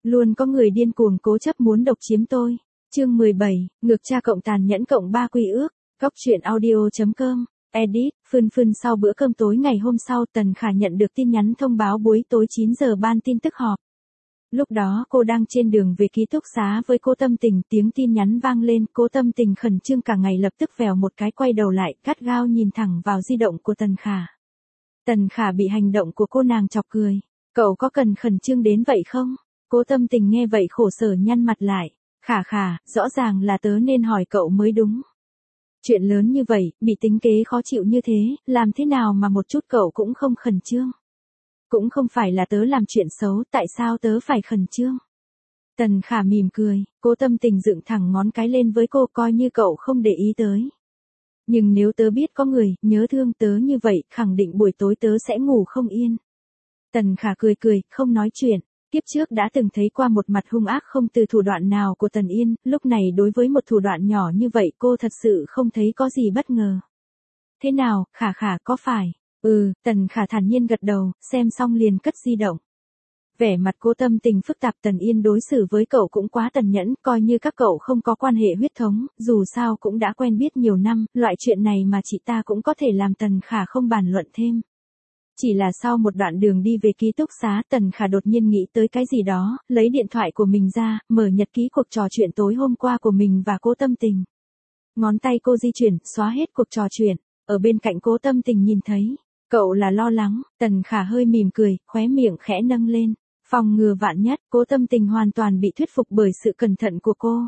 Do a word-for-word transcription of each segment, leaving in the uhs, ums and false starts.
Luôn có người điên cuồng cố chấp muốn độc chiếm tôi. Chương mười bảy, ngược cha cộng tàn nhẫn cộng ba quy ước. Góc truyện audio chấm com. Edit, Phưn Phưn. Sau bữa cơm tối ngày hôm sau, Tần Khả nhận được tin nhắn thông báo buổi tối chín giờ ban tin tức họp. Lúc đó cô đang trên đường về ký túc xá với cô Tâm Tình, tiếng tin nhắn vang lên, cô Tâm Tình khẩn trương cả ngày lập tức vèo một cái quay đầu lại, gắt gao nhìn thẳng vào di động của Tần Khả. Tần Khả bị hành động của cô nàng chọc cười. Cậu có cần khẩn trương đến vậy không? Cô Tâm Tình nghe vậy khổ sở nhăn mặt lại. Khả khả, rõ ràng là tớ nên hỏi cậu mới đúng. Chuyện lớn như vậy, bị tính kế khó chịu như thế, làm thế nào mà một chút cậu cũng không khẩn trương? Cũng không phải là tớ làm chuyện xấu, tại sao tớ phải khẩn trương? Tần Khả mỉm cười, cô Tâm Tình dựng thẳng ngón cái lên với cô, coi như cậu không để ý tới. Nhưng nếu tớ biết có người nhớ thương tớ như vậy, khẳng định buổi tối tớ sẽ ngủ không yên. Tần Khả cười cười, không nói chuyện. Tiếp trước đã từng thấy qua một mặt hung ác không từ thủ đoạn nào của Tần Yên, lúc này đối với một thủ đoạn nhỏ như vậy cô thật sự không thấy có gì bất ngờ. Thế nào, Khả Khả có phải? Ừ, Tần Khả thản nhiên gật đầu, xem xong liền cất di động. Vẻ mặt cô Tâm Tình phức tạp. Tần Yên đối xử với cậu cũng quá tàn nhẫn, coi như các cậu không có quan hệ huyết thống, dù sao cũng đã quen biết nhiều năm, loại chuyện này mà chị ta cũng có thể làm. Tần Khả không bàn luận thêm. Chỉ là sau một đoạn đường đi về ký túc xá, Tần Khả đột nhiên nghĩ tới cái gì đó, lấy điện thoại của mình ra, mở nhật ký cuộc trò chuyện tối hôm qua của mình và cô Tâm Tình. Ngón tay cô di chuyển, xóa hết cuộc trò chuyện, ở bên cạnh cô Tâm Tình nhìn thấy. Cậu là lo lắng, Tần Khả hơi mỉm cười, khóe miệng khẽ nâng lên. Phòng ngừa vạn nhất, cô Tâm Tình hoàn toàn bị thuyết phục bởi sự cẩn thận của cô.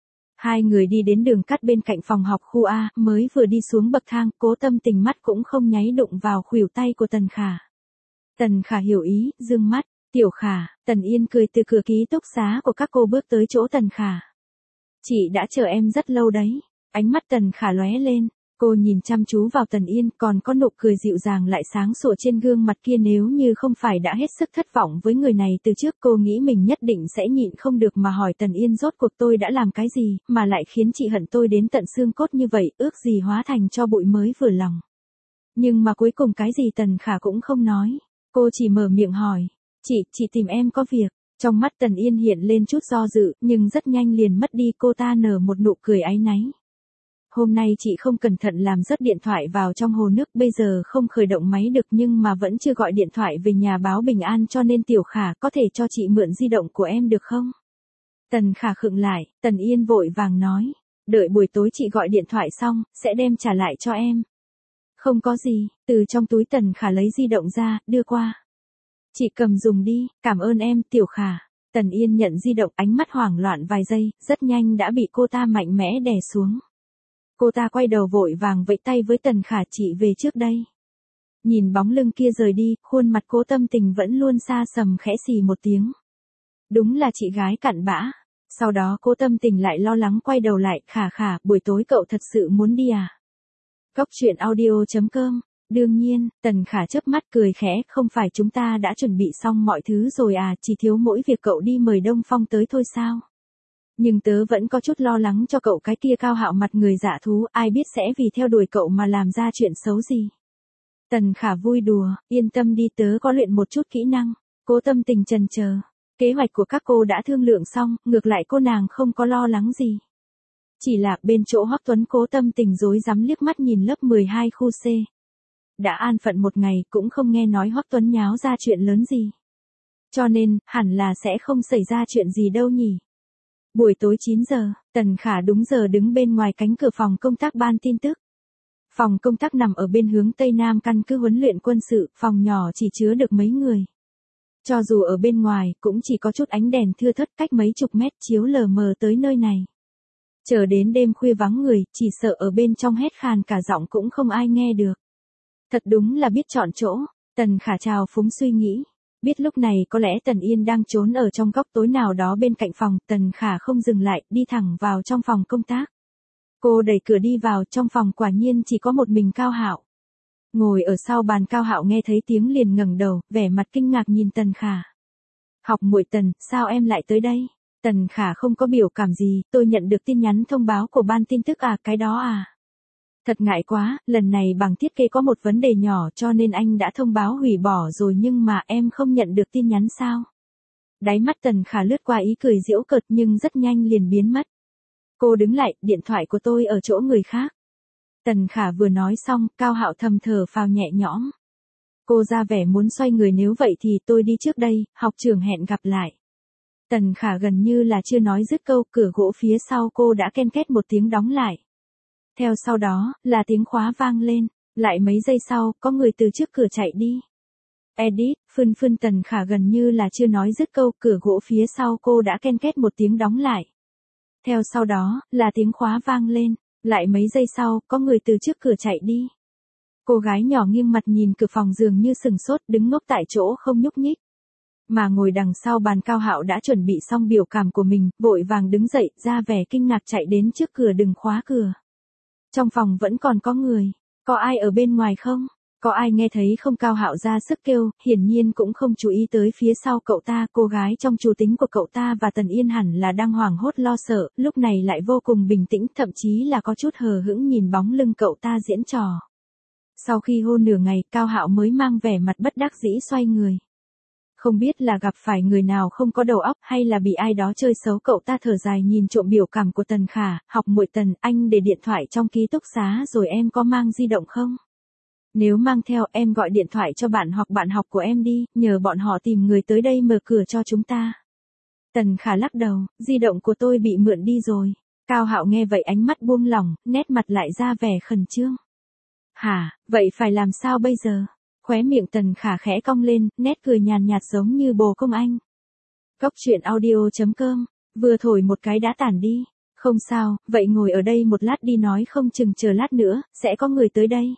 Hai người đi đến đường cắt bên cạnh phòng học khu A, mới vừa đi xuống bậc thang, cô Tâm Tình mắt cũng không nháy đụng vào khuỷu tay của Tần Khả. Tần Khả hiểu ý, dương mắt, tiểu Khả. Tần Yên cười từ cửa ký túc xá của các cô bước tới chỗ Tần Khả. Chị đã chờ em rất lâu đấy. Ánh mắt Tần Khả lóe lên, cô nhìn chăm chú vào Tần Yên, còn có nụ cười dịu dàng lại sáng sủa trên gương mặt kia. Nếu như không phải đã hết sức thất vọng với người này từ trước, cô nghĩ mình nhất định sẽ nhịn không được mà hỏi Tần Yên, rốt cuộc tôi đã làm cái gì, mà lại khiến chị hận tôi đến tận xương cốt như vậy, ước gì hóa thành tro bụi mới vừa lòng. Nhưng mà cuối cùng cái gì Tần Khả cũng không nói, cô chỉ mở miệng hỏi, chị, chị tìm em có việc. Trong mắt Tần Yên hiện lên chút do dự, nhưng rất nhanh liền mất đi, cô ta nở một nụ cười áy náy. Hôm nay chị không cẩn thận làm rớt điện thoại vào trong hồ nước, bây giờ không khởi động máy được, nhưng mà vẫn chưa gọi điện thoại về nhà báo bình an, cho nên tiểu Khả có thể cho chị mượn di động của em được không? Tần Khả khựng lại, Tần Yên vội vàng nói, đợi buổi tối chị gọi điện thoại xong, sẽ đem trả lại cho em. Không có gì. Từ trong túi Tần Khả lấy di động ra, đưa qua. Chị cầm dùng đi, cảm ơn em, tiểu Khả. Tần Yên nhận di động, ánh mắt hoảng loạn vài giây, rất nhanh đã bị cô ta mạnh mẽ đè xuống. Cô ta quay đầu vội vàng vẫy tay với Tần Khả, chị về trước đây. Nhìn bóng lưng kia rời đi, khuôn mặt cô Tâm Tình vẫn luôn xa sầm, khẽ xì một tiếng. Đúng là chị gái cặn bã. Sau đó cô Tâm Tình lại lo lắng quay đầu lại, Khả Khả, buổi tối cậu thật sự muốn đi à? Góc truyện audio chấm com. Đương nhiên, Tần Khả chớp mắt cười khẽ, không phải chúng ta đã chuẩn bị xong mọi thứ rồi à, chỉ thiếu mỗi việc cậu đi mời Đông Phong tới thôi sao? Nhưng tớ vẫn có chút lo lắng cho cậu, cái kia cao hạo mặt người dạ thú, ai biết sẽ vì theo đuổi cậu mà làm ra chuyện xấu gì. Tần Khả vui đùa, yên tâm đi, tớ có luyện một chút kỹ năng. Cô Tâm Tình chần chờ. Kế hoạch của các cô đã thương lượng xong, ngược lại cô nàng không có lo lắng gì. Chỉ là bên chỗ Hoắc Tuấn, cô Tâm Tình rối rắm liếc mắt nhìn lớp mười hai khu C. Đã an phận một ngày, cũng không nghe nói Hoắc Tuấn nháo ra chuyện lớn gì. Cho nên, hẳn là sẽ không xảy ra chuyện gì đâu nhỉ. Buổi tối chín giờ, Tần Khả đúng giờ đứng bên ngoài cánh cửa phòng công tác ban tin tức. Phòng công tác nằm ở bên hướng Tây Nam căn cứ huấn luyện quân sự, phòng nhỏ chỉ chứa được mấy người. Cho dù ở bên ngoài, cũng chỉ có chút ánh đèn thưa thớt cách mấy chục mét chiếu lờ mờ tới nơi này. Chờ đến đêm khuya vắng người, chỉ sợ ở bên trong hét khàn cả giọng cũng không ai nghe được. Thật đúng là biết chọn chỗ, Tần Khả trào phúng suy nghĩ. Biết lúc này có lẽ Tần Yên đang trốn ở trong góc tối nào đó bên cạnh phòng, Tần Khả không dừng lại, đi thẳng vào trong phòng công tác. Cô đẩy cửa đi vào, trong phòng quả nhiên chỉ có một mình Cao Hạo. Ngồi ở sau bàn, Cao Hạo nghe thấy tiếng liền ngẩng đầu, vẻ mặt kinh ngạc nhìn Tần Khả. Học muội Tần, sao em lại tới đây? Tần Khả không có biểu cảm gì, tôi nhận được tin nhắn thông báo của ban tin tức à, cái đó à? Thật ngại quá, lần này bằng thiết kế có một vấn đề nhỏ cho nên anh đã thông báo hủy bỏ rồi, nhưng mà em không nhận được tin nhắn sao? Đáy mắt Tần Khả lướt qua ý cười giễu cợt nhưng rất nhanh liền biến mất. Cô đứng lại, điện thoại của tôi ở chỗ người khác. Tần Khả vừa nói xong, Cao Hạo thầm thở phào nhẹ nhõm. Cô ra vẻ muốn xoay người, nếu vậy thì tôi đi trước đây, học trưởng hẹn gặp lại. Tần Khả gần như là chưa nói dứt câu, cửa gỗ phía sau cô đã ken két một tiếng đóng lại. Theo sau đó, là tiếng khóa vang lên, lại mấy giây sau, có người từ trước cửa chạy đi. Edit, phươn phươn Tần Khả gần như là chưa nói dứt câu, cửa gỗ phía sau cô đã ken két một tiếng đóng lại. Theo sau đó, là tiếng khóa vang lên, lại mấy giây sau, có người từ trước cửa chạy đi. Cô gái nhỏ nghiêng mặt nhìn cửa phòng dường như sừng sốt, đứng ngốc tại chỗ không nhúc nhích. Mà ngồi đằng sau bàn Cao Hạo đã chuẩn bị xong biểu cảm của mình, vội vàng đứng dậy, ra vẻ kinh ngạc chạy đến trước cửa, đừng khóa cửa. Trong phòng vẫn còn có người, có ai ở bên ngoài không? Có ai nghe thấy không? Cao Hạo ra sức kêu, hiển nhiên cũng không chú ý tới phía sau cậu ta. Cô gái trong chủ tính của cậu ta và Tần Yên hẳn là đang hoảng hốt lo sợ, lúc này lại vô cùng bình tĩnh, thậm chí là có chút hờ hững nhìn bóng lưng cậu ta diễn trò. Sau khi hôn nửa ngày, Cao Hạo mới mang vẻ mặt bất đắc dĩ xoay người. Không biết là gặp phải người nào không có đầu óc hay là bị ai đó chơi xấu, cậu ta thở dài nhìn trộm biểu cảm của Tần Khả, học muội Tần, anh để điện thoại trong ký túc xá rồi, em có mang di động không? Nếu mang theo, em gọi điện thoại cho bạn hoặc bạn học của em đi, nhờ bọn họ tìm người tới đây mở cửa cho chúng ta. Tần Khả lắc đầu, di động của tôi bị mượn đi rồi. Cao Hạo nghe vậy ánh mắt buông lỏng, nét mặt lại ra vẻ khẩn trương. Hả, vậy phải làm sao bây giờ? Khóe miệng Tần Khả khẽ cong lên, nét cười nhàn nhạt giống như bồ công anh. Góc truyện audio chấm com, vừa thổi một cái đã tản đi. Không sao, vậy ngồi ở đây một lát đi, nói không chừng chờ lát nữa, sẽ có người tới đây.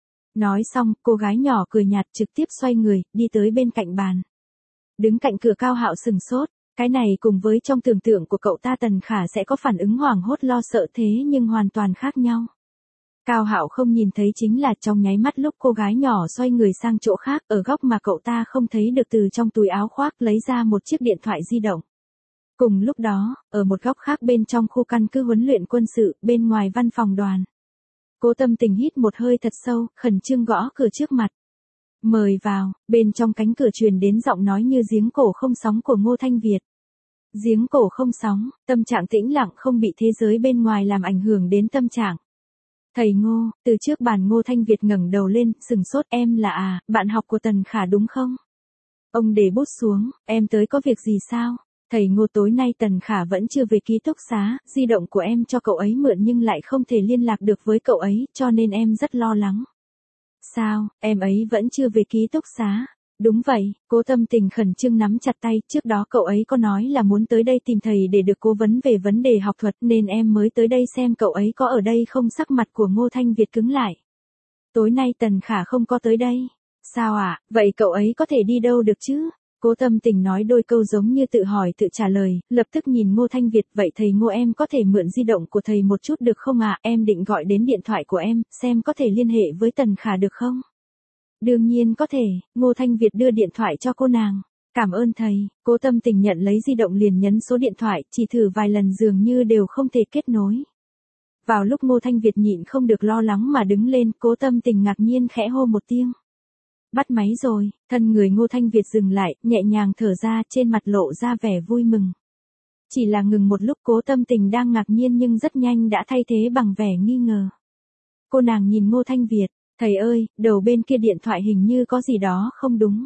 Nói xong, cô gái nhỏ cười nhạt trực tiếp xoay người, đi tới bên cạnh bàn. Đứng cạnh cửa Cao Hạo sừng sốt, cái này cùng với trong tưởng tượng của cậu ta Tần Khả sẽ có phản ứng hoảng hốt lo sợ thế nhưng hoàn toàn khác nhau. Cao Hạo không nhìn thấy chính là trong nháy mắt lúc cô gái nhỏ xoay người sang chỗ khác, ở góc mà cậu ta không thấy được, từ trong túi áo khoác lấy ra một chiếc điện thoại di động. Cùng lúc đó, ở một góc khác bên trong khu căn cứ huấn luyện quân sự, bên ngoài văn phòng đoàn. Cố Tâm Tình hít một hơi thật sâu, khẩn trương gõ cửa trước mặt. Mời vào, bên trong cánh cửa truyền đến giọng nói như giếng cổ không sóng của Ngô Thanh Việt. Giếng cổ không sóng, tâm trạng tĩnh lặng không bị thế giới bên ngoài làm ảnh hưởng đến tâm trạng. Thầy Ngô, từ trước bàn Ngô Thanh Việt ngẩng đầu lên, sừng sốt, em là à, bạn học của Tần Khả đúng không? Ông để bút xuống, em tới có việc gì sao? Thầy Ngô, tối nay Tần Khả vẫn chưa về ký túc xá, di động của em cho cậu ấy mượn nhưng lại không thể liên lạc được với cậu ấy, cho nên em rất lo lắng. Sao, em ấy vẫn chưa về ký túc xá? Đúng vậy, Cố Tâm Tình khẩn trương nắm chặt tay, trước đó cậu ấy có nói là muốn tới đây tìm thầy để được cố vấn về vấn đề học thuật nên em mới tới đây xem cậu ấy có ở đây không. Sắc mặt của Ngô Thanh Việt cứng lại. Tối nay Tần Khả không có tới đây. Sao ạ, à? Vậy cậu ấy có thể đi đâu được chứ? Cố Tâm Tình nói đôi câu giống như tự hỏi tự trả lời, lập tức nhìn Ngô Thanh Việt, vậy thầy Ngô em có thể mượn di động của thầy một chút được không ạ? À? Em định gọi đến điện thoại của em, xem có thể liên hệ với Tần Khả được không? Đương nhiên có thể, Ngô Thanh Việt đưa điện thoại cho cô nàng. Cảm ơn thầy, Cố Tâm Tình nhận lấy di động liền nhấn số điện thoại, chỉ thử vài lần dường như đều không thể kết nối. Vào lúc Ngô Thanh Việt nhịn không được lo lắng mà đứng lên, Cố Tâm Tình ngạc nhiên khẽ hô một tiếng. Bắt máy rồi, thân người Ngô Thanh Việt dừng lại, nhẹ nhàng thở ra, trên mặt lộ ra vẻ vui mừng. Chỉ là ngừng một lúc, Cố Tâm Tình đang ngạc nhiên nhưng rất nhanh đã thay thế bằng vẻ nghi ngờ. Cô nàng nhìn Ngô Thanh Việt, thầy ơi, đầu bên kia điện thoại hình như có gì đó không đúng.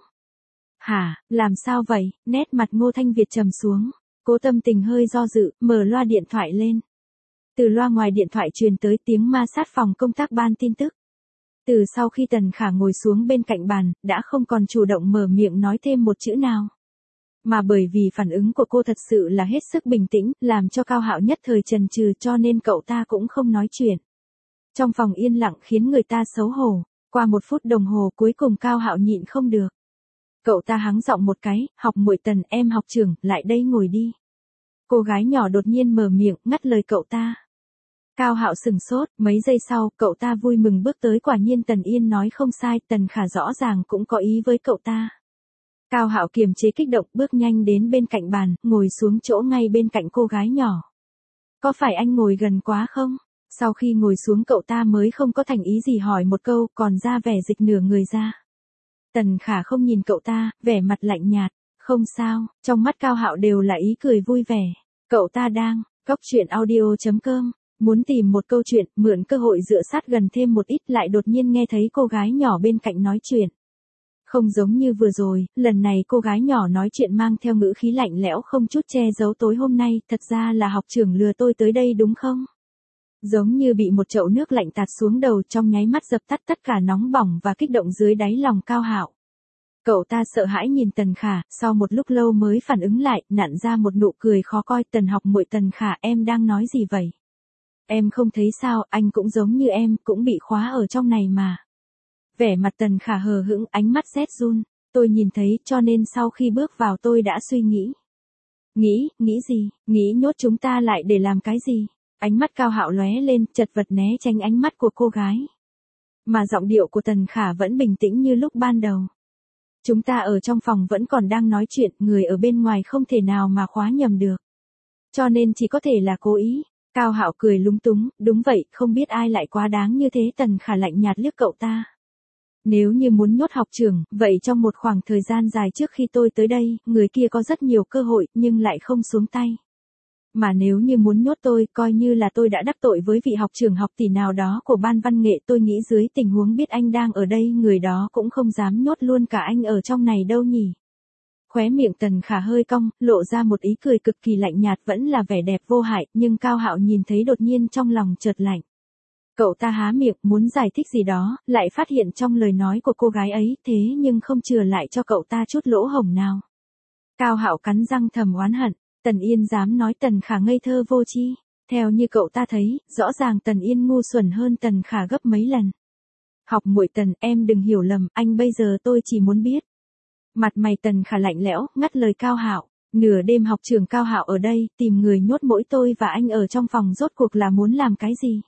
Hả, làm sao vậy? Nét mặt Ngô Thanh Việt trầm xuống. Cố Tâm Tình hơi do dự, mở loa điện thoại lên. Từ loa ngoài điện thoại truyền tới tiếng ma sát phòng công tác ban tin tức. Từ sau khi Tần Khả ngồi xuống bên cạnh bàn, đã không còn chủ động mở miệng nói thêm một chữ nào. Mà bởi vì phản ứng của cô thật sự là hết sức bình tĩnh, làm cho Cao Hạo nhất thời chần chừ, cho nên cậu ta cũng không nói chuyện. Trong phòng yên lặng khiến người ta xấu hổ, qua một phút đồng hồ cuối cùng Cao Hạo nhịn không được. Cậu ta hắng giọng một cái, học muội Tần, em học trưởng, lại đây ngồi đi. Cô gái nhỏ đột nhiên mở miệng, ngắt lời cậu ta. Cao Hạo sừng sốt, mấy giây sau, cậu ta vui mừng bước tới, quả nhiên Tần Yên nói không sai, Tần Khả rõ ràng cũng có ý với cậu ta. Cao Hạo kiềm chế kích động, bước nhanh đến bên cạnh bàn, ngồi xuống chỗ ngay bên cạnh cô gái nhỏ. Có phải anh ngồi gần quá không? Sau khi ngồi xuống cậu ta mới không có thành ý gì hỏi một câu, còn ra vẻ dịch nửa người ra. Tần Khả không nhìn cậu ta, vẻ mặt lạnh nhạt, Không sao, trong mắt Cao Hạo đều là ý cười vui vẻ. Cậu ta đang, cóc truyện audio chấm com, muốn tìm một câu chuyện, mượn cơ hội dựa sát gần thêm một ít lại đột nhiên nghe thấy cô gái nhỏ bên cạnh nói chuyện. Không giống như vừa rồi, lần này cô gái nhỏ nói chuyện mang theo ngữ khí lạnh lẽo không chút che giấu tối hôm nay, thật ra là học trưởng lừa tôi tới đây đúng không? Giống như bị một chậu nước lạnh tạt xuống đầu trong nháy mắt dập tắt tất cả nóng bỏng và kích động dưới đáy lòng Cao Hạo. Cậu ta sợ hãi nhìn Tần Khả, sau một lúc lâu mới phản ứng lại, nặn ra một nụ cười khó coi. Tần học muội. Tần Khả, em đang nói gì vậy? Em không thấy sao, anh cũng giống như em, cũng bị khóa ở trong này mà. Vẻ mặt Tần Khả hờ hững, ánh mắt rét run. Tôi nhìn thấy, cho nên sau khi bước vào tôi đã suy nghĩ. Nghĩ, nghĩ gì, nghĩ nhốt chúng ta lại để làm cái gì? Ánh mắt Cao Hạo lóe lên, chật vật né tránh ánh mắt của cô gái. Mà giọng điệu của Tần Khả vẫn bình tĩnh như lúc ban đầu. Chúng ta ở trong phòng vẫn còn đang nói chuyện, người ở bên ngoài không thể nào mà khóa nhầm được. Cho nên chỉ có thể là cố ý. Cao Hạo cười lúng túng, đúng vậy, không biết ai lại quá đáng như thế. Tần Khả lạnh nhạt liếc cậu ta. Nếu như muốn nhốt học trưởng, vậy trong một khoảng thời gian dài trước khi tôi tới đây, người kia có rất nhiều cơ hội, nhưng lại không xuống tay. Mà nếu như muốn nhốt tôi, coi như là tôi đã đắc tội với vị học trưởng học tỷ nào đó của ban văn nghệ, tôi nghĩ dưới tình huống biết anh đang ở đây, người đó cũng không dám nhốt luôn cả anh ở trong này đâu nhỉ. Khóe miệng Tần Khả hơi cong, lộ ra một ý cười cực kỳ lạnh nhạt, vẫn là vẻ đẹp vô hại, nhưng Cao Hạo nhìn thấy đột nhiên trong lòng chợt lạnh. Cậu ta há miệng muốn giải thích gì đó, lại phát hiện trong lời nói của cô gái ấy, thế nhưng không chừa lại cho cậu ta chút lỗ hổng nào. Cao Hạo cắn răng thầm oán hận. Tần Yên dám nói Tần Khả ngây thơ vô tri. Theo như cậu ta thấy, rõ ràng Tần Yên ngu xuẩn hơn Tần Khả gấp mấy lần. Học muội Tần, em đừng hiểu lầm, anh bây giờ tôi chỉ muốn biết. Mặt mày Tần Khả lạnh lẽo, ngắt lời Cao Hạo. Nửa đêm học trưởng Cao Hạo ở đây, tìm người nhốt mỗi tôi và anh ở trong phòng, rốt cuộc là muốn làm cái gì?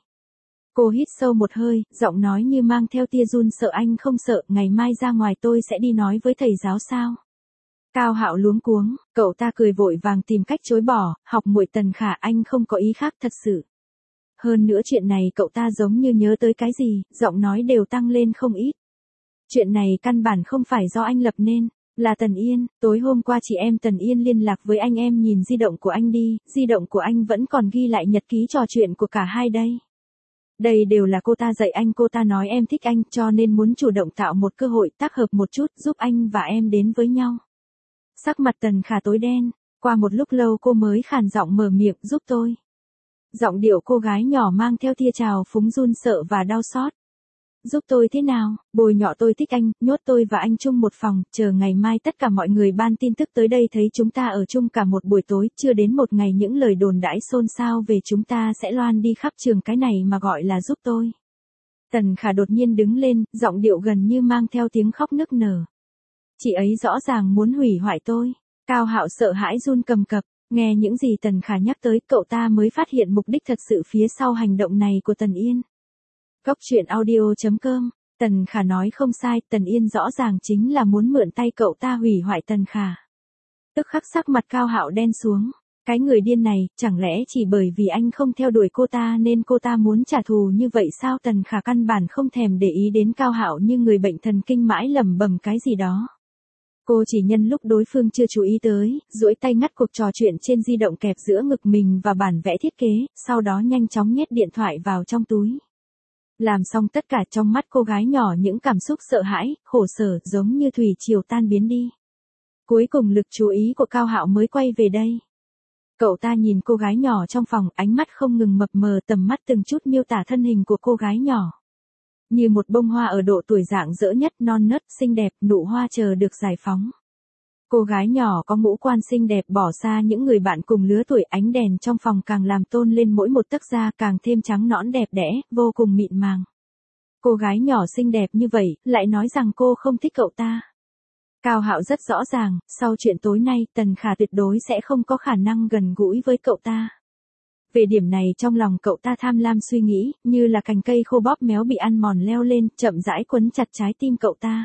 Cô hít sâu một hơi, giọng nói như mang theo tia run sợ. Anh không sợ, ngày mai ra ngoài tôi sẽ đi nói với thầy giáo sao? Cao Hạo luống cuống, cậu ta cười vội vàng tìm cách chối bỏ, học muội Tần Khả, anh không có ý khác thật sự. Hơn nữa chuyện này cậu ta giống như nhớ tới cái gì, giọng nói đều tăng lên không ít. Chuyện này căn bản không phải do anh lập nên, là Tần Yên, tối hôm qua chị em Tần Yên liên lạc với anh, em nhìn di động của anh đi, di động của anh vẫn còn ghi lại nhật ký trò chuyện của cả hai đây. Đây đều là cô ta dạy anh, cô ta nói em thích anh, cho nên muốn chủ động tạo một cơ hội tác hợp một chút, giúp anh và em đến với nhau. Sắc mặt Tần Khả tối đen, qua một lúc lâu cô mới khàn giọng mở miệng, giúp tôi. Giọng điệu cô gái nhỏ mang theo tia trào phúng run sợ và đau xót. Giúp tôi thế nào, bồi nhọ tôi thích anh, nhốt tôi và anh chung một phòng, chờ ngày mai tất cả mọi người ban tin tức tới đây thấy chúng ta ở chung cả một buổi tối, chưa đến một ngày những lời đồn đãi xôn xao về chúng ta sẽ loan đi khắp trường, cái này mà gọi là giúp tôi. Tần Khả đột nhiên đứng lên, giọng điệu gần như mang theo tiếng khóc nức nở. Chị ấy rõ ràng muốn hủy hoại tôi. Cao Hạo sợ hãi run cầm cập, nghe những gì Tần Khả nhắc tới, cậu ta mới phát hiện mục đích thật sự phía sau hành động này của Tần Yên. Cóc truyện audio chấm com, Tần Khả nói không sai, Tần Yên rõ ràng chính là muốn mượn tay cậu ta hủy hoại Tần Khả. Tức khắc sắc mặt Cao Hạo đen xuống, cái người điên này, chẳng lẽ chỉ bởi vì anh không theo đuổi cô ta nên cô ta muốn trả thù như vậy sao? Tần Khả căn bản không thèm để ý đến Cao Hạo như người bệnh thần kinh mãi lẩm bẩm cái gì đó. Cô chỉ nhân lúc đối phương chưa chú ý tới, duỗi tay ngắt cuộc trò chuyện trên di động kẹp giữa ngực mình và bản vẽ thiết kế, sau đó nhanh chóng nhét điện thoại vào trong túi. Làm xong tất cả, trong mắt cô gái nhỏ những cảm xúc sợ hãi, khổ sở giống như thủy triều tan biến đi. Cuối cùng lực chú ý của Cao Hạo mới quay về đây. Cậu ta nhìn cô gái nhỏ trong phòng, ánh mắt không ngừng mập mờ, tầm mắt từng chút miêu tả thân hình của cô gái nhỏ. Như một bông hoa ở độ tuổi rạng rỡ nhất, non nớt, xinh đẹp, nụ hoa chờ được giải phóng. Cô gái nhỏ có ngũ quan xinh đẹp bỏ xa những người bạn cùng lứa tuổi, ánh đèn trong phòng càng làm tôn lên mỗi một tấc da, càng thêm trắng nõn đẹp đẽ, vô cùng mịn màng. Cô gái nhỏ xinh đẹp như vậy, lại nói rằng cô không thích cậu ta. Cao Hạo rất rõ ràng, sau chuyện tối nay, Tần Khả tuyệt đối sẽ không có khả năng gần gũi với cậu ta. Về điểm này trong lòng cậu ta tham lam suy nghĩ, như là cành cây khô bóp méo bị ăn mòn leo lên, chậm rãi quấn chặt trái tim cậu ta.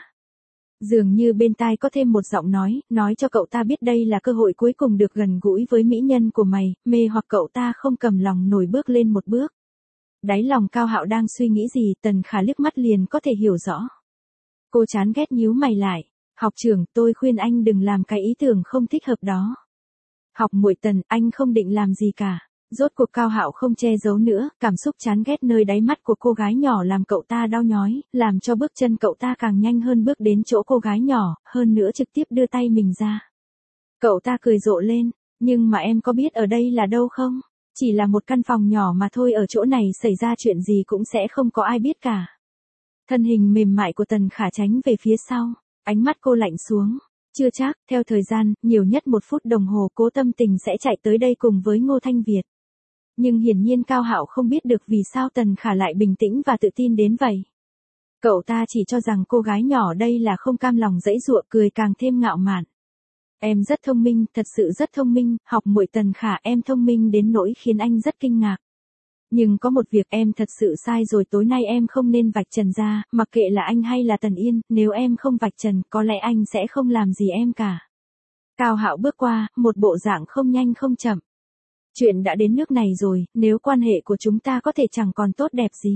Dường như bên tai có thêm một giọng nói, nói cho cậu ta biết đây là cơ hội cuối cùng được gần gũi với mỹ nhân của mày, mê hoặc cậu ta không cầm lòng nổi bước lên một bước. Đáy lòng Cao Hạo đang suy nghĩ gì, Tần Khả liếc mắt liền có thể hiểu rõ. Cô chán ghét nhíu mày lại, Học trưởng, tôi khuyên anh đừng làm cái ý tưởng không thích hợp đó. Học muội Tần, anh không định làm gì cả. Rốt cuộc Cao Hạo không che giấu nữa, cảm xúc chán ghét nơi đáy mắt của cô gái nhỏ làm cậu ta đau nhói, làm cho bước chân cậu ta càng nhanh hơn bước đến chỗ cô gái nhỏ, hơn nữa trực tiếp đưa tay mình ra. Cậu ta cười rộ lên, nhưng mà em có biết ở đây là đâu không? Chỉ là một căn phòng nhỏ mà thôi, ở chỗ này xảy ra chuyện gì cũng sẽ không có ai biết cả. Thân hình mềm mại của Tần Khả tránh về phía sau, ánh mắt cô lạnh xuống. Chưa chắc, theo thời gian, nhiều nhất một phút đồng hồ Cố Tâm Tình sẽ chạy tới đây cùng với Ngô Thanh Việt. Nhưng hiển nhiên Cao Hạo không biết được vì sao Tần Khả lại bình tĩnh và tự tin đến vậy. Cậu ta chỉ cho rằng cô gái nhỏ đây là không cam lòng giãy giụa, cười càng thêm ngạo mạn. Em rất thông minh, thật sự rất thông minh, học muội Tần Khả, em thông minh đến nỗi khiến anh rất kinh ngạc. Nhưng có một việc em thật sự sai rồi, tối nay em không nên vạch trần ra, mặc kệ là anh hay là Tần Yên, nếu em không vạch trần, có lẽ anh sẽ không làm gì em cả. Cao Hạo bước qua, một bộ dạng không nhanh không chậm. Chuyện đã đến nước này rồi, nếu quan hệ của chúng ta có thể chẳng còn tốt đẹp gì.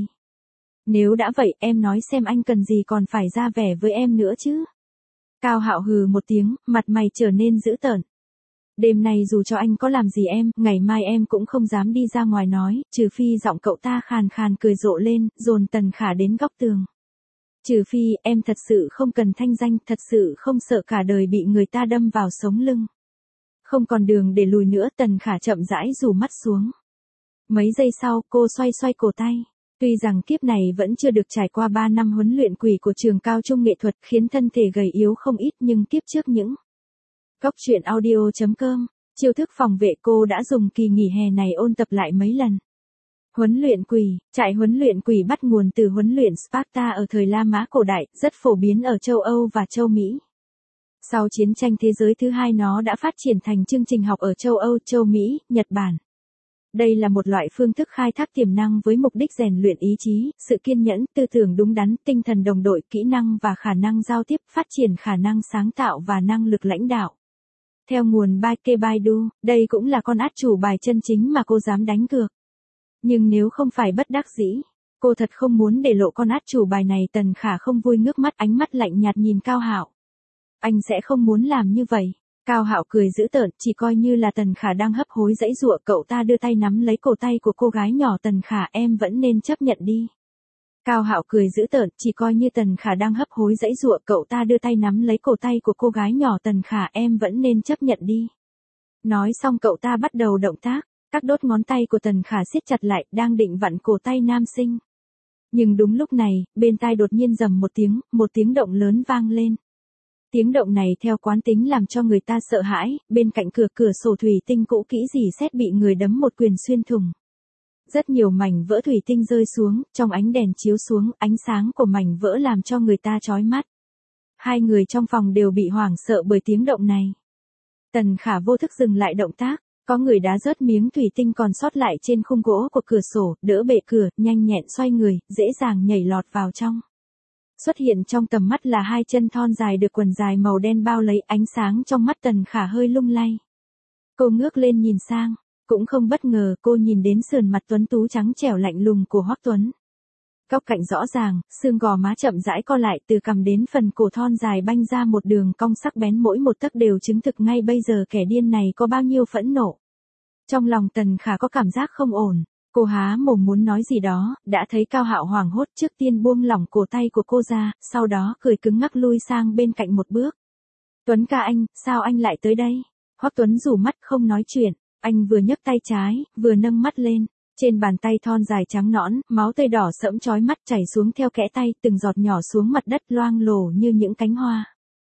Nếu đã vậy, em nói xem anh cần gì còn phải ra vẻ với em nữa chứ. Cao Hạo hừ một tiếng, mặt mày trở nên dữ tợn. Đêm nay dù cho anh có làm gì em, ngày mai em cũng không dám đi ra ngoài nói, trừ phi giọng cậu ta khàn khàn cười rộ lên, dồn Tần Khả đến góc tường. Trừ phi, em thật sự không cần thanh danh, thật sự không sợ cả đời bị người ta đâm vào sống lưng. Không còn đường để lùi nữa, Tần Khả chậm rãi rủ mắt xuống. Mấy giây sau, cô xoay xoay cổ tay. Tuy rằng kiếp này vẫn chưa được trải qua ba năm huấn luyện quỷ của trường cao trung nghệ thuật khiến thân thể gầy yếu không ít, nhưng kiếp trước những Góc truyện audio chấm com, chiêu thức phòng vệ cô đã dùng kỳ nghỉ hè này ôn tập lại mấy lần. Huấn luyện quỷ, trại huấn luyện quỷ bắt nguồn từ huấn luyện Sparta ở thời La Mã cổ đại, rất phổ biến ở châu Âu và châu Mỹ. Sau chiến tranh thế giới thứ hai nó đã phát triển thành chương trình học ở châu Âu, châu Mỹ, Nhật Bản. Đây là một loại phương thức khai thác tiềm năng với mục đích rèn luyện ý chí, sự kiên nhẫn, tư tưởng đúng đắn, tinh thần đồng đội, kỹ năng và khả năng giao tiếp, phát triển khả năng sáng tạo và năng lực lãnh đạo. Theo nguồn Baike Baidu, đây cũng là con át chủ bài chân chính mà cô dám đánh cược. Nhưng nếu không phải bất đắc dĩ, cô thật không muốn để lộ con át chủ bài này. Tần Khả không vui ngước mắt, ánh mắt lạnh nhạt nhìn Cao Hạo. Anh sẽ không muốn làm như vậy. Cao Hạo cười dữ tợn, chỉ coi như là Tần Khả đang hấp hối giãy giụa, cậu ta đưa tay nắm lấy cổ tay của cô gái nhỏ. Tần Khả, em vẫn nên chấp nhận đi. Cao Hạo cười dữ tợn, chỉ coi như Tần Khả đang hấp hối giãy giụa, cậu ta đưa tay nắm lấy cổ tay của cô gái nhỏ. Tần Khả, em vẫn nên chấp nhận đi. Nói xong cậu ta bắt đầu động tác, các đốt ngón tay của Tần Khả siết chặt lại, đang định vặn cổ tay nam sinh. Nhưng đúng lúc này, bên tai đột nhiên rầm một tiếng, một tiếng động lớn vang lên. Tiếng động này theo quán tính làm cho người ta sợ hãi, bên cạnh cửa cửa sổ thủy tinh cũ kỹ rỉ sét bị người đấm một quyền xuyên thủng. Rất nhiều mảnh vỡ thủy tinh rơi xuống, trong ánh đèn chiếu xuống, ánh sáng của mảnh vỡ làm cho người ta chói mắt. Hai người trong phòng đều bị hoảng sợ bởi tiếng động này. Tần Khả vô thức dừng lại động tác, có người đá rớt miếng thủy tinh còn sót lại trên khung gỗ của cửa sổ, đỡ bệ cửa, nhanh nhẹn xoay người, dễ dàng nhảy lọt vào trong. Xuất hiện trong tầm mắt là hai chân thon dài được quần dài màu đen bao lấy, ánh sáng trong mắt Tần Khả hơi lung lay. Cô ngước lên nhìn sang, cũng không bất ngờ cô nhìn đến sườn mặt tuấn tú trắng trẻo lạnh lùng của Hoắc Tuấn. Góc cạnh rõ ràng, xương gò má chậm rãi co lại, từ cằm đến phần cổ thon dài banh ra một đường cong sắc bén, mỗi một tấc đều chứng thực ngay bây giờ kẻ điên này có bao nhiêu phẫn nộ. Trong lòng Tần Khả có cảm giác không ổn, cô há mồm muốn nói gì đó, đã thấy Cao Hạo hoảng hốt, trước tiên buông lỏng cổ tay của cô ra, sau đó cười cứng ngắc lui sang bên cạnh một bước. Tuấn ca anh, sao anh lại tới đây? Hoắc Tuấn rủ mắt không nói chuyện, anh vừa nhấc tay trái, vừa nâng mắt lên. Trên bàn tay thon dài trắng nõn, máu tươi đỏ sẫm chói mắt chảy xuống theo kẽ tay, từng giọt nhỏ xuống mặt đất loang lổ như những cánh hoa.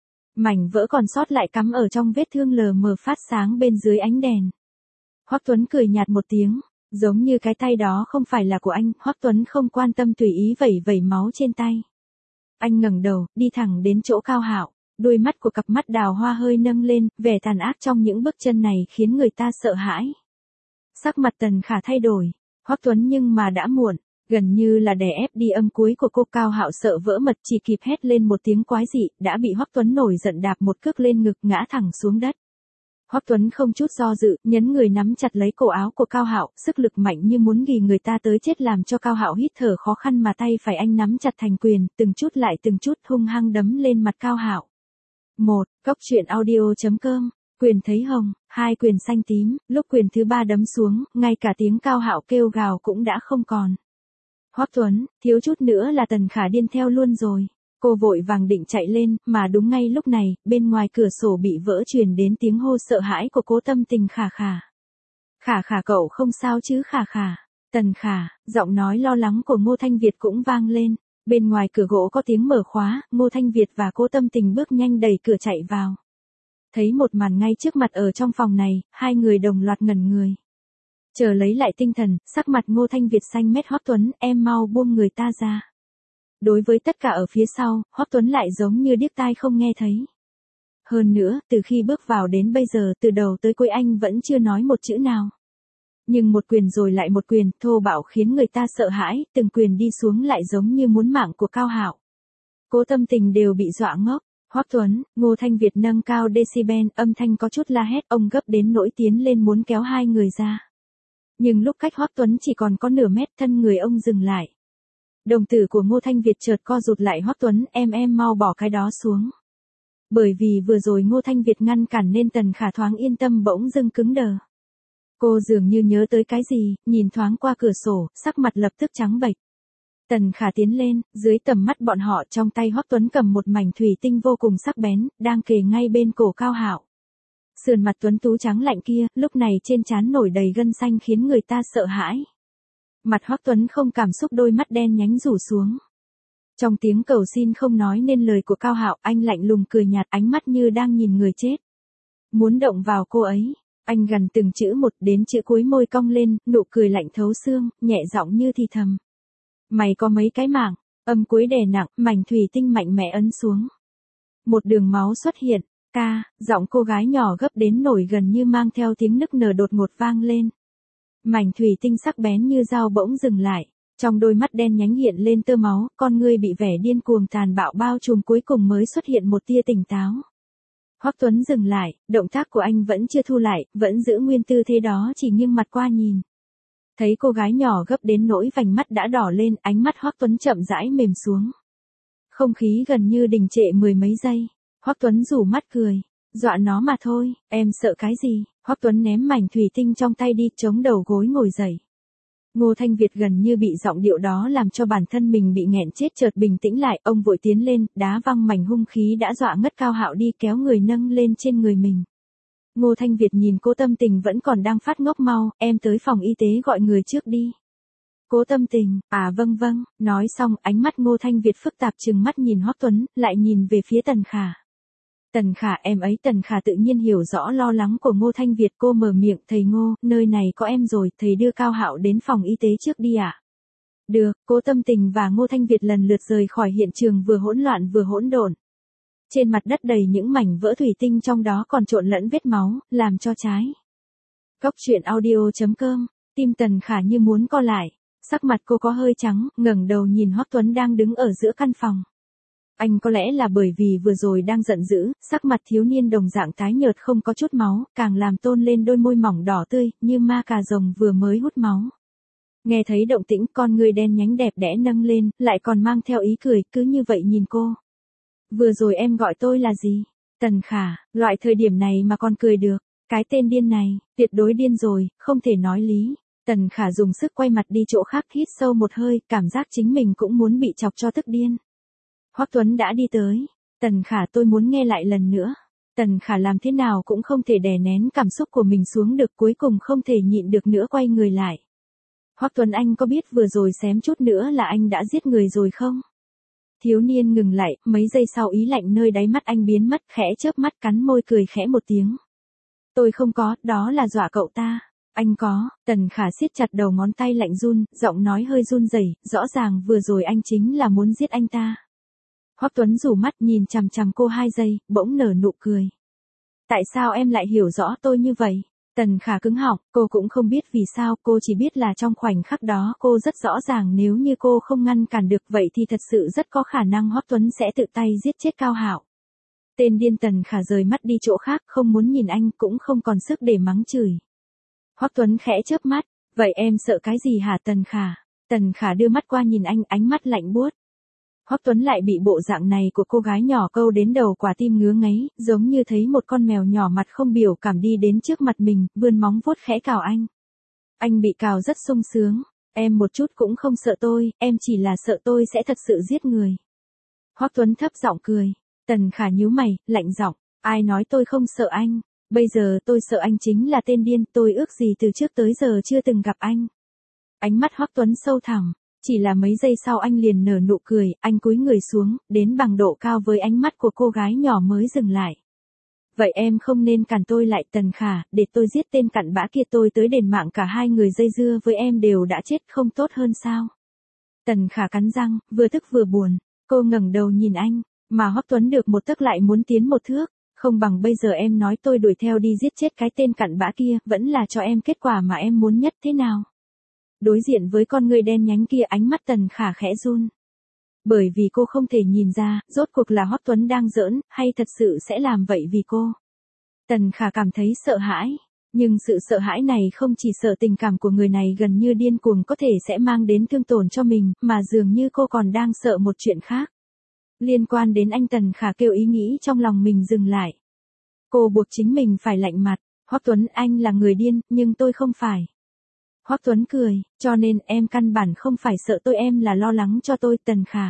Mảnh vỡ còn sót lại cắm ở trong vết thương lờ mờ phát sáng bên dưới ánh đèn. Hoắc Tuấn cười nhạt một tiếng, giống như cái tay đó không phải là của anh. Hoắc Tuấn không quan tâm, tùy ý vẩy vẩy máu trên tay. Anh ngẩng đầu, đi thẳng đến chỗ Cao Hạo, đôi mắt của cặp mắt đào hoa hơi nâng lên, vẻ tàn ác trong những bước chân này khiến người ta sợ hãi. Sắc mặt Tần Khả thay đổi. Hoắc Tuấn nhưng mà đã muộn, gần như là đè ép đi âm cuối của cô. Cao Hạo sợ vỡ mật, chỉ kịp hét lên một tiếng quái dị, đã bị Hoắc Tuấn nổi giận đạp một cước lên ngực, ngã thẳng xuống đất. Hoắc Tuấn không chút do dự, nhấn người nắm chặt lấy cổ áo của Cao Hạo, sức lực mạnh như muốn ghì người ta tới chết làm cho Cao Hạo hít thở khó khăn, mà tay phải anh nắm chặt thành quyền, từng chút lại từng chút hung hăng đấm lên mặt Cao Hạo. một. Cốc truyện audio chấm com. Quyền thấy hồng, hai quyền xanh tím, lúc quyền thứ ba đấm xuống, ngay cả tiếng Cao Hạo kêu gào cũng đã không còn. Hoắc Tuấn, thiếu chút nữa là Tần Khả điên theo luôn rồi. Cô vội vàng định chạy lên, mà đúng ngay lúc này, bên ngoài cửa sổ bị vỡ truyền đến tiếng hô sợ hãi của Cố Tâm Tình. Khả Khả. Khả Khả cậu không sao chứ Khả Khả. Tần Khả, giọng nói lo lắng của Ngô Thanh Việt cũng vang lên. Bên ngoài cửa gỗ có tiếng mở khóa, Ngô Thanh Việt và Cố Tâm Tình bước nhanh đẩy cửa chạy vào. Thấy một màn ngay trước mặt ở trong phòng này, hai người đồng loạt ngẩn người. Chờ lấy lại tinh thần, sắc mặt Ngô Thanh Việt xanh mét. Hoắc Tuấn, em mau buông người ta ra. Đối với tất cả ở phía sau, Hoắc Tuấn lại giống như điếc tai không nghe thấy. Hơn nữa, từ khi bước vào đến bây giờ, từ đầu tới cuối anh vẫn chưa nói một chữ nào. Nhưng một quyền rồi lại một quyền, thô bạo khiến người ta sợ hãi, từng quyền đi xuống lại giống như muốn mạng của Cao Hạo. Cố Tâm Tình đều bị dọa ngốc. Hoắc Tuấn, Ngô Thanh Việt nâng cao decibel, âm thanh có chút la hét, ông gấp đến nỗi tiến lên muốn kéo hai người ra. Nhưng lúc cách Hoắc Tuấn chỉ còn có nửa mét, thân người ông dừng lại. Đồng tử của Ngô Thanh Việt chợt co rụt lại. Hoắc Tuấn, em em mau bỏ cái đó xuống. Bởi vì vừa rồi Ngô Thanh Việt ngăn cản nên Tần Khả thoáng yên tâm bỗng dưng cứng đờ. Cô dường như nhớ tới cái gì, nhìn thoáng qua cửa sổ, sắc mặt lập tức trắng bệch. Tần Khả tiến lên, dưới tầm mắt bọn họ, trong tay Hoắc Tuấn cầm một mảnh thủy tinh vô cùng sắc bén, đang kề ngay bên cổ Cao Hạo. Sườn mặt tuấn tú trắng lạnh kia, lúc này trên trán nổi đầy gân xanh khiến người ta sợ hãi. Mặt Hoắc Tuấn không cảm xúc, đôi mắt đen nhánh rủ xuống. Trong tiếng cầu xin không nói nên lời của Cao Hạo, anh lạnh lùng cười nhạt, ánh mắt như đang nhìn người chết. Muốn động vào cô ấy, anh gần từng chữ một, đến chữ cuối môi cong lên, nụ cười lạnh thấu xương, nhẹ giọng như thì thầm. Mày có mấy cái mạng, âm cuối đè nặng, mảnh thủy tinh mạnh mẽ ấn xuống. Một đường máu xuất hiện, ca, giọng cô gái nhỏ gấp đến nổi gần như mang theo tiếng nức nở đột ngột vang lên. Mảnh thủy tinh sắc bén như dao bỗng dừng lại, trong đôi mắt đen nhánh hiện lên tơ máu, con ngươi bị vẻ điên cuồng tàn bạo bao trùm, cuối cùng mới xuất hiện một tia tỉnh táo. Hoắc Tuấn dừng lại, động tác của anh vẫn chưa thu lại, vẫn giữ nguyên tư thế đó, chỉ nghiêng mặt qua nhìn. Thấy cô gái nhỏ gấp đến nỗi vành mắt đã đỏ lên, ánh mắt Hoắc Tuấn chậm rãi mềm xuống. Không khí gần như đình trệ mười mấy giây. Hoắc Tuấn rủ mắt cười, dọa nó mà thôi, em sợ cái gì? Hoắc Tuấn ném mảnh thủy tinh trong tay đi, chống đầu gối ngồi dậy. Ngô Thanh Việt gần như bị giọng điệu đó làm cho bản thân mình bị nghẹn chết chợt bình tĩnh lại, ông vội tiến lên, đá văng mảnh hung khí đã dọa ngất Cao Hạo đi, kéo người nâng lên trên người mình. Ngô Thanh Việt nhìn Cố Tâm Tình vẫn còn đang phát ngốc, mau, em tới phòng y tế gọi người trước đi. Cố Tâm Tình, à vâng vâng, nói xong, ánh mắt Ngô Thanh Việt phức tạp trừng mắt nhìn Hoắc Tuấn, lại nhìn về phía Tần Khả. Tần Khả em ấy. Tần Khả tự nhiên hiểu rõ lo lắng của Ngô Thanh Việt, cô mở miệng, thầy Ngô, nơi này có em rồi, thầy đưa Cao Hạo đến phòng y tế trước đi ạ. À? Được, Cố Tâm Tình và Ngô Thanh Việt lần lượt rời khỏi hiện trường vừa hỗn loạn vừa hỗn độn. Trên mặt đất đầy những mảnh vỡ thủy tinh, trong đó còn trộn lẫn vết máu, làm cho trái. Cốc truyện audio chấm com, tim Tần Khả như muốn co lại, sắc mặt cô có hơi trắng, ngẩng đầu nhìn Hoắc Tuấn đang đứng ở giữa căn phòng. Anh có lẽ là bởi vì vừa rồi đang giận dữ, sắc mặt thiếu niên đồng dạng tái nhợt không có chút máu, càng làm tôn lên đôi môi mỏng đỏ tươi, như ma cà rồng vừa mới hút máu. Nghe thấy động tĩnh, con người đen nhánh đẹp đẽ nâng lên, lại còn mang theo ý cười, cứ như vậy nhìn cô. Vừa rồi em gọi tôi là gì? Tần Khả, loại thời điểm này mà còn cười được, cái tên điên này, tuyệt đối điên rồi, không thể nói lý. Tần Khả dùng sức quay mặt đi chỗ khác, hít sâu một hơi, cảm giác chính mình cũng muốn bị chọc cho tức điên. Hoắc Tuấn đã đi tới. Tần Khả, tôi muốn nghe lại lần nữa. Tần Khả làm thế nào cũng không thể đè nén cảm xúc của mình xuống được, cuối cùng không thể nhịn được nữa quay người lại. Hoắc Tuấn, anh có biết vừa rồi xém chút nữa là anh đã giết người rồi không? Thiếu niên ngừng lại, mấy giây sau ý lạnh nơi đáy mắt anh biến mất, khẽ chớp mắt cắn môi cười khẽ một tiếng. Tôi không có, đó là dọa cậu ta. Anh có. Tần Khả siết chặt đầu ngón tay lạnh run, giọng nói hơi run rẩy, rõ ràng vừa rồi anh chính là muốn giết anh ta. Hoắc Tuấn rủ mắt nhìn chằm chằm cô hai giây, bỗng nở nụ cười. Tại sao em lại hiểu rõ tôi như vậy? Tần Khả cứng họng, cô cũng không biết vì sao, cô chỉ biết là trong khoảnh khắc đó cô rất rõ ràng nếu như cô không ngăn cản được vậy thì thật sự rất có khả năng Hoắc Tuấn sẽ tự tay giết chết Cao Hạo. Tên điên. Tần Khả rời mắt đi chỗ khác, không muốn nhìn anh, cũng không còn sức để mắng chửi. Hoắc Tuấn khẽ chớp mắt, vậy em sợ cái gì hả Tần Khả? Tần Khả đưa mắt qua nhìn anh, ánh mắt lạnh buốt. Hoắc Tuấn lại bị bộ dạng này của cô gái nhỏ câu đến đầu quả tim ngứa ngáy, giống như thấy một con mèo nhỏ mặt không biểu cảm đi đến trước mặt mình, vươn móng vuốt khẽ cào anh. Anh bị cào rất sung sướng, em một chút cũng không sợ tôi, em chỉ là sợ tôi sẽ thật sự giết người. Hoắc Tuấn thấp giọng cười, Tần Khả nhíu mày, lạnh giọng, ai nói tôi không sợ anh, bây giờ tôi sợ anh chính là tên điên, tôi ước gì từ trước tới giờ chưa từng gặp anh. Ánh mắt Hoắc Tuấn sâu thẳm, chỉ là mấy giây sau anh liền nở nụ cười, anh cúi người xuống, đến bằng độ cao với ánh mắt của cô gái nhỏ mới dừng lại. Vậy em không nên cản tôi lại Tần Khả, để tôi giết tên cặn bã kia tôi tới đền mạng cả hai người dây dưa với em đều đã chết không tốt hơn sao? Tần Khả cắn răng, vừa tức vừa buồn, cô ngẩng đầu nhìn anh, mà Hoắc Tuấn được một tấc lại muốn tiến một thước, không bằng bây giờ em nói tôi đuổi theo đi giết chết cái tên cặn bã kia, vẫn là cho em kết quả mà em muốn nhất thế nào? Đối diện với con người đen nhánh kia ánh mắt Tần Khả khẽ run. Bởi vì cô không thể nhìn ra, rốt cuộc là Hoắc Tuấn đang giỡn, hay thật sự sẽ làm vậy vì cô. Tần Khả cảm thấy sợ hãi, nhưng sự sợ hãi này không chỉ sợ tình cảm của người này gần như điên cuồng có thể sẽ mang đến thương tổn cho mình, mà dường như cô còn đang sợ một chuyện khác. Liên quan đến anh Tần Khả kêu ý nghĩ trong lòng mình dừng lại. Cô buộc chính mình phải lạnh mặt, Hoắc Tuấn anh là người điên, nhưng tôi không phải. Hoắc Tuấn cười, cho nên em căn bản không phải sợ tôi, em là lo lắng cho tôi Tần Khả.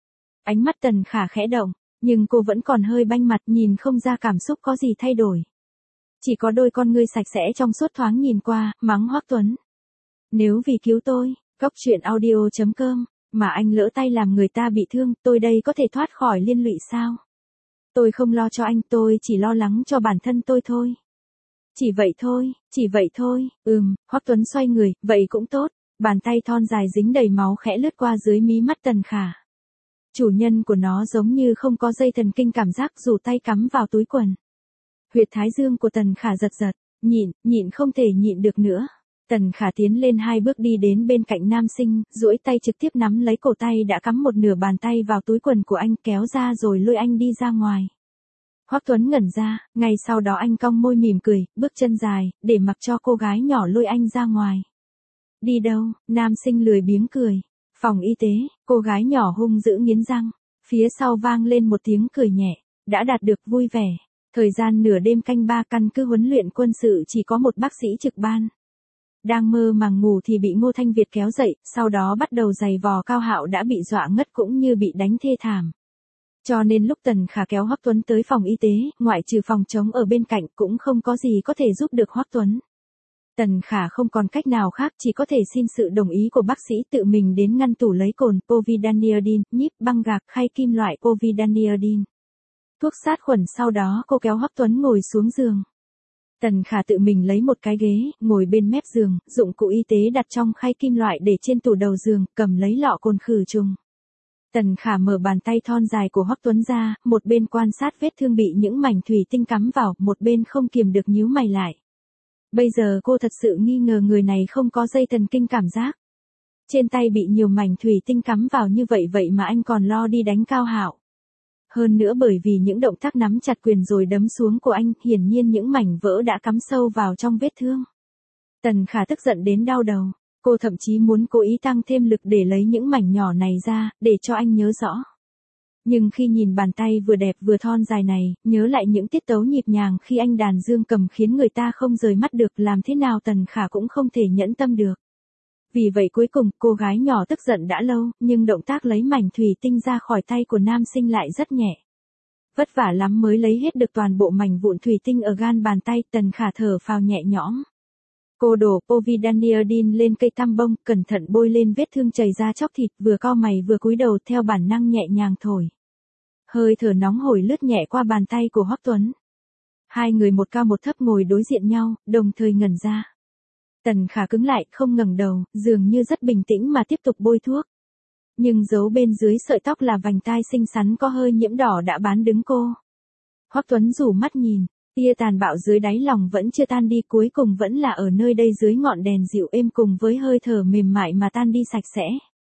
Ánh mắt Tần Khả khẽ động, nhưng cô vẫn còn hơi banh mặt nhìn không ra cảm xúc có gì thay đổi. Chỉ có đôi con ngươi sạch sẽ trong suốt thoáng nhìn qua, mắng Hoắc Tuấn. Nếu vì cứu tôi, Cốc Truyện Audio chấm com, mà anh lỡ tay làm người ta bị thương, tôi đây có thể thoát khỏi liên lụy sao? Tôi không lo cho anh, tôi chỉ lo lắng cho bản thân tôi thôi. Chỉ vậy thôi, chỉ vậy thôi, ừm, Hoắc Tuấn xoay người, vậy cũng tốt, bàn tay thon dài dính đầy máu khẽ lướt qua dưới mí mắt Tần Khả. Chủ nhân của nó giống như không có dây thần kinh cảm giác dù tay cắm vào túi quần. Huyệt thái dương của Tần Khả giật giật, nhịn, nhịn không thể nhịn được nữa. Tần Khả tiến lên hai bước đi đến bên cạnh nam sinh, duỗi tay trực tiếp nắm lấy cổ tay đã cắm một nửa bàn tay vào túi quần của anh kéo ra rồi lôi anh đi ra ngoài. Hoắc Tuấn ngẩn ra, ngay sau đó anh cong môi mỉm cười, bước chân dài, để mặc cho cô gái nhỏ lôi anh ra ngoài. Đi đâu? Nam sinh lười biếng cười. Phòng y tế, cô gái nhỏ hung dữ nghiến răng. Phía sau vang lên một tiếng cười nhẹ, đã đạt được vui vẻ. Thời gian nửa đêm canh ba căn cứ huấn luyện quân sự chỉ có một bác sĩ trực ban. Đang mơ màng ngủ thì bị Ngô Thanh Việt kéo dậy, sau đó bắt đầu giày vò Cao Hạo đã bị dọa ngất cũng như bị đánh thê thảm. Cho nên lúc Tần Khả kéo Hoắc Tuấn tới phòng y tế, ngoại trừ phòng trống ở bên cạnh cũng không có gì có thể giúp được Hoắc Tuấn. Tần Khả không còn cách nào khác chỉ có thể xin sự đồng ý của bác sĩ tự mình đến ngăn tủ lấy cồn, povidone, nhíp, băng gạc, khay kim loại povidone. Thuốc sát khuẩn sau đó cô kéo Hoắc Tuấn ngồi xuống giường. Tần Khả tự mình lấy một cái ghế, ngồi bên mép giường, dụng cụ y tế đặt trong khay kim loại để trên tủ đầu giường, cầm lấy lọ cồn khử trùng. Tần Khả mở bàn tay thon dài của Hoắc Tuấn ra, một bên quan sát vết thương bị những mảnh thủy tinh cắm vào, một bên không kiềm được nhíu mày lại. Bây giờ cô thật sự nghi ngờ người này không có dây thần kinh cảm giác. Trên tay bị nhiều mảnh thủy tinh cắm vào như vậy vậy mà anh còn lo đi đánh Cao Hạo. Hơn nữa bởi vì những động tác nắm chặt quyền rồi đấm xuống của anh, hiển nhiên những mảnh vỡ đã cắm sâu vào trong vết thương. Tần Khả tức giận đến đau đầu. Cô thậm chí muốn cố ý tăng thêm lực để lấy những mảnh nhỏ này ra, để cho anh nhớ rõ. Nhưng khi nhìn bàn tay vừa đẹp vừa thon dài này, nhớ lại những tiết tấu nhịp nhàng khi anh đàn dương cầm khiến người ta không rời mắt được, làm thế nào Tần Khả cũng không thể nhẫn tâm được. Vì vậy cuối cùng, cô gái nhỏ tức giận đã lâu, nhưng động tác lấy mảnh thủy tinh ra khỏi tay của nam sinh lại rất nhẹ. Vất vả lắm mới lấy hết được toàn bộ mảnh vụn thủy tinh ở gan bàn tay, Tần Khả thở phào nhẹ nhõm. Cô đổ povidone lên cây tăm bông, cẩn thận bôi lên vết thương chảy ra chóc thịt, vừa cau mày vừa cúi đầu theo bản năng nhẹ nhàng thổi. Hơi thở nóng hổi lướt nhẹ qua bàn tay của Hoắc Tuấn. Hai người một cao một thấp ngồi đối diện nhau, đồng thời ngẩn ra. Tần Khả cứng lại, không ngẩng đầu, dường như rất bình tĩnh mà tiếp tục bôi thuốc. Nhưng giấu bên dưới sợi tóc là vành tai xinh xắn có hơi nhiễm đỏ đã bán đứng cô. Hoắc Tuấn rủ mắt nhìn. Tia tàn bạo dưới đáy lòng vẫn chưa tan đi, cuối cùng vẫn là ở nơi đây dưới ngọn đèn dịu êm cùng với hơi thở mềm mại mà tan đi sạch sẽ.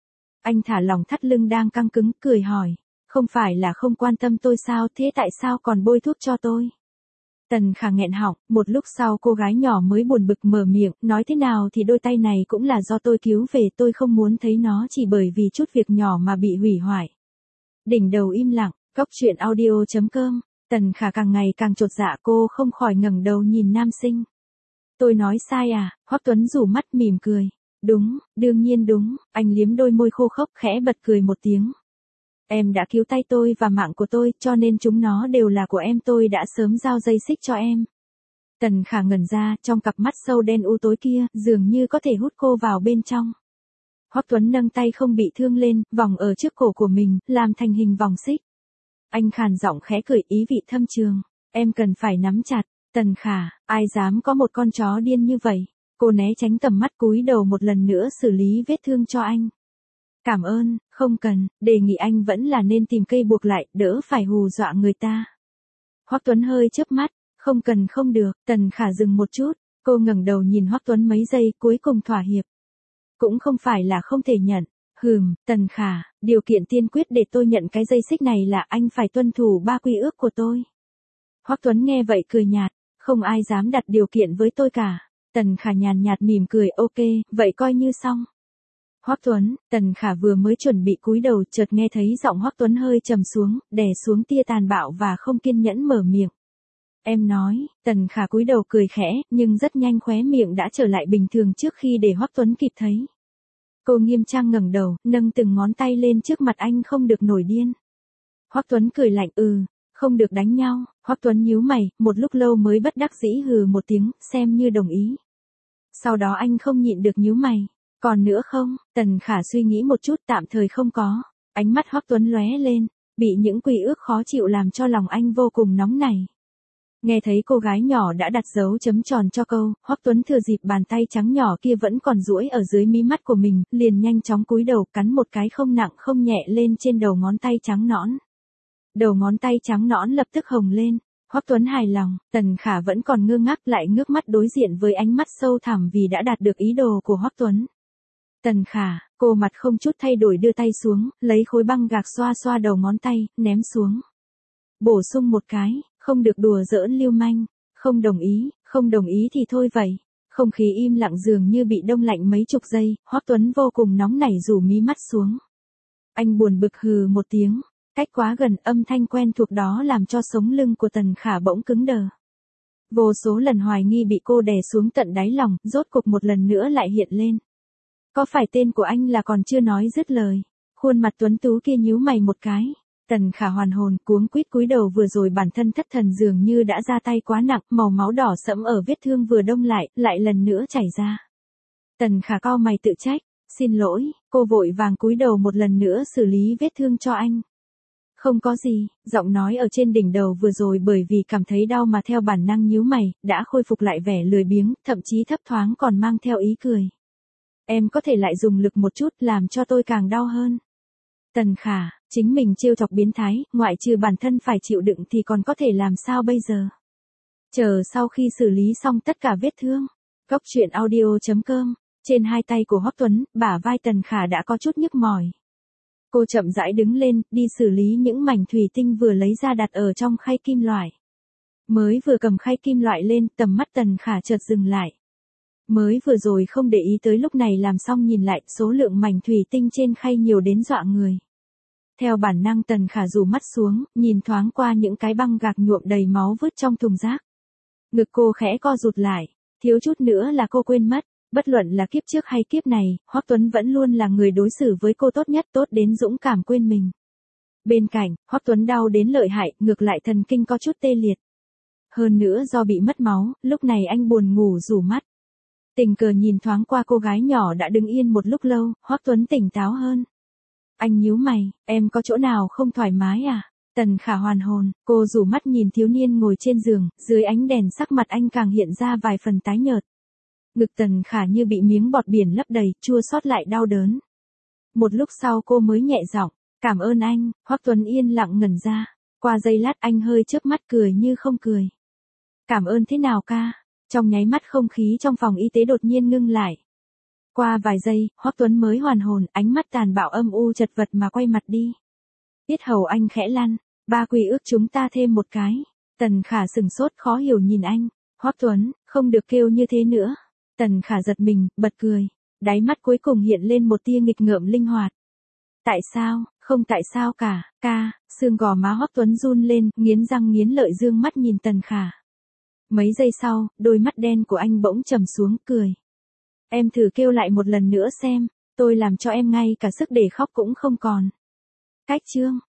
Anh thả lỏng thắt lưng đang căng cứng, cười hỏi, không phải là không quan tâm tôi sao, thế tại sao còn bôi thuốc cho tôi? Tần Khả nghẹn họng, một lúc sau cô gái nhỏ mới buồn bực mở miệng, nói thế nào thì đôi tay này cũng là do tôi cứu về, tôi không muốn thấy nó chỉ bởi vì chút việc nhỏ mà bị hủy hoại. Đỉnh đầu im lặng, Cóc truyện audio chấm com. Tần Khả càng ngày càng chột dạ, cô không khỏi ngẩng đầu nhìn nam sinh. Tôi nói sai à? Hoắc Tuấn rủ mắt mỉm cười. Đúng, đương nhiên đúng. Anh liếm đôi môi khô khốc khẽ bật cười một tiếng. Em đã cứu tay tôi và mạng của tôi, cho nên chúng nó đều là của em, tôi đã sớm giao dây xích cho em. Tần Khả ngẩn ra, trong cặp mắt sâu đen u tối kia, dường như có thể hút cô vào bên trong. Hoắc Tuấn nâng tay không bị thương lên, vòng ở trước cổ của mình, làm thành hình vòng xích. Anh khàn giọng khẽ cười ý vị thâm trường. Em cần phải nắm chặt. Tần Khả, ai dám có một con chó điên như vậy. Cô né tránh tầm mắt, cúi đầu một lần nữa xử lý vết thương cho anh. Cảm ơn, không cần, đề nghị anh vẫn là nên tìm cây buộc lại, đỡ phải hù dọa người ta. Hoắc Tuấn hơi chớp mắt, không cần không được. Tần Khả dừng một chút, cô ngẩng đầu nhìn Hoắc Tuấn mấy giây, cuối cùng thỏa hiệp. Cũng không phải là không thể nhận. Hừm, Tần Khả, điều kiện tiên quyết để tôi nhận cái dây xích này là anh phải tuân thủ ba quy ước của tôi. Hoắc Tuấn nghe vậy cười nhạt, không ai dám đặt điều kiện với tôi cả. Tần Khả nhàn nhạt mỉm cười, ok, vậy coi như xong. Hoắc Tuấn, Tần Khả vừa mới chuẩn bị cúi đầu, chợt nghe thấy giọng Hoắc Tuấn hơi trầm xuống, đè xuống tia tàn bạo và không kiên nhẫn mở miệng. Em nói. Tần Khả cúi đầu cười khẽ, nhưng rất nhanh khóe miệng đã trở lại bình thường trước khi để Hoắc Tuấn kịp thấy. Cô nghiêm trang ngẩng đầu, nâng từng ngón tay lên trước mặt anh, không được nổi điên. Hoắc Tuấn cười lạnh, ừ, không được đánh nhau. Hoắc Tuấn nhíu mày, một lúc lâu mới bất đắc dĩ hừ một tiếng, xem như đồng ý. Sau đó anh không nhịn được nhíu mày. Còn nữa không? Tần Khả suy nghĩ một chút, tạm thời không có. Ánh mắt Hoắc Tuấn lóe lên, bị những quy ước khó chịu làm cho lòng anh vô cùng nóng nảy. Nghe thấy cô gái nhỏ đã đặt dấu chấm tròn cho câu, Hoắc Tuấn thừa dịp bàn tay trắng nhỏ kia vẫn còn duỗi ở dưới mí mắt của mình, liền nhanh chóng cúi đầu cắn một cái không nặng không nhẹ lên trên đầu ngón tay trắng nõn. Đầu ngón tay trắng nõn lập tức hồng lên. Hoắc Tuấn hài lòng, Tần Khả vẫn còn ngơ ngác, lại ngước mắt đối diện với ánh mắt sâu thẳm vì đã đạt được ý đồ của Hoắc Tuấn. Tần Khả, cô mặt không chút thay đổi đưa tay xuống, lấy khối băng gạc xoa xoa đầu ngón tay, ném xuống. Bổ sung một cái, không được đùa giỡn lưu manh. Không đồng ý, không đồng ý thì thôi vậy. Không khí im lặng dường như bị đông lạnh mấy chục giây, Hoắc Tuấn vô cùng nóng nảy rủ mí mắt xuống. Anh buồn bực hừ một tiếng, cách quá gần, âm thanh quen thuộc đó làm cho sống lưng của Tần Khả bỗng cứng đờ. Vô số lần hoài nghi bị cô đè xuống tận đáy lòng, rốt cục một lần nữa lại hiện lên. Có phải tên của anh là còn chưa nói dứt lời. Khuôn mặt tuấn tú kia nhíu mày một cái. Tần Khả hoàn hồn, cuống quýt cúi đầu, vừa rồi bản thân thất thần dường như đã ra tay quá nặng, màu máu đỏ sẫm ở vết thương vừa đông lại, lại lần nữa chảy ra. Tần Khả cau mày tự trách, xin lỗi, cô vội vàng cúi đầu một lần nữa xử lý vết thương cho anh. Không có gì, giọng nói ở trên đỉnh đầu vừa rồi bởi vì cảm thấy đau mà theo bản năng nhíu mày, đã khôi phục lại vẻ lười biếng, thậm chí thấp thoáng còn mang theo ý cười. Em có thể lại dùng lực một chút làm cho tôi càng đau hơn. Tần Khả, chính mình trêu chọc biến thái, ngoại trừ bản thân phải chịu đựng thì còn có thể làm sao bây giờ. Chờ sau khi xử lý xong tất cả vết thương. Cóc truyện audio chấm com. Trên hai tay của Hoắc Tuấn, bả vai Tần Khả đã có chút nhức mỏi. Cô chậm rãi đứng lên, đi xử lý những mảnh thủy tinh vừa lấy ra đặt ở trong khay kim loại. Mới vừa cầm khay kim loại lên, tầm mắt Tần Khả chợt dừng lại. Mới vừa rồi không để ý tới, lúc này làm xong nhìn lại, số lượng mảnh thủy tinh trên khay nhiều đến dọa người. Theo bản năng Tần Khả rủ mắt xuống, nhìn thoáng qua những cái băng gạc nhuộm đầy máu vứt trong thùng rác. Ngực cô khẽ co rụt lại, thiếu chút nữa là cô quên mất, bất luận là kiếp trước hay kiếp này, Hoắc Tuấn vẫn luôn là người đối xử với cô tốt nhất, tốt đến dũng cảm quên mình. Bên cạnh, Hoắc Tuấn đau đến lợi hại, ngược lại thần kinh có chút tê liệt. Hơn nữa do bị mất máu, lúc này anh buồn ngủ rủ mắt. Tình cờ nhìn thoáng qua cô gái nhỏ đã đứng yên một lúc lâu, Hoắc Tuấn tỉnh táo hơn. Anh nhíu mày, em có chỗ nào không thoải mái à? Tần Khả hoàn hồn, cô rủ mắt nhìn thiếu niên ngồi trên giường, dưới ánh đèn sắc mặt anh càng hiện ra vài phần tái nhợt. Ngực Tần Khả như bị miếng bọt biển lấp đầy, chua xót lại đau đớn. Một lúc sau cô mới nhẹ giọng, cảm ơn anh. Hoắc Tuấn yên lặng ngẩn ra, qua giây lát anh hơi chớp mắt cười như không cười. Cảm ơn thế nào ca? Trong nháy mắt không khí trong phòng y tế đột nhiên ngưng lại. Qua vài giây, Hoắc Tuấn mới hoàn hồn, ánh mắt tàn bạo âm u chật vật mà quay mặt đi. Yết hầu anh khẽ lăn, ba quy ước chúng ta thêm một cái. Tần Khả sừng sốt khó hiểu nhìn anh. Hoắc Tuấn, không được kêu như thế nữa. Tần Khả giật mình, bật cười. Đáy mắt cuối cùng hiện lên một tia nghịch ngợm linh hoạt. Tại sao, Không tại sao cả, ca, xương gò má Hoắc Tuấn run lên, nghiến răng nghiến lợi dương mắt nhìn Tần Khả. Mấy giây sau, đôi mắt đen của anh bỗng trầm xuống, cười. Em thử kêu lại một lần nữa xem, tôi làm cho em ngay cả sức để khóc cũng không còn. Cách chương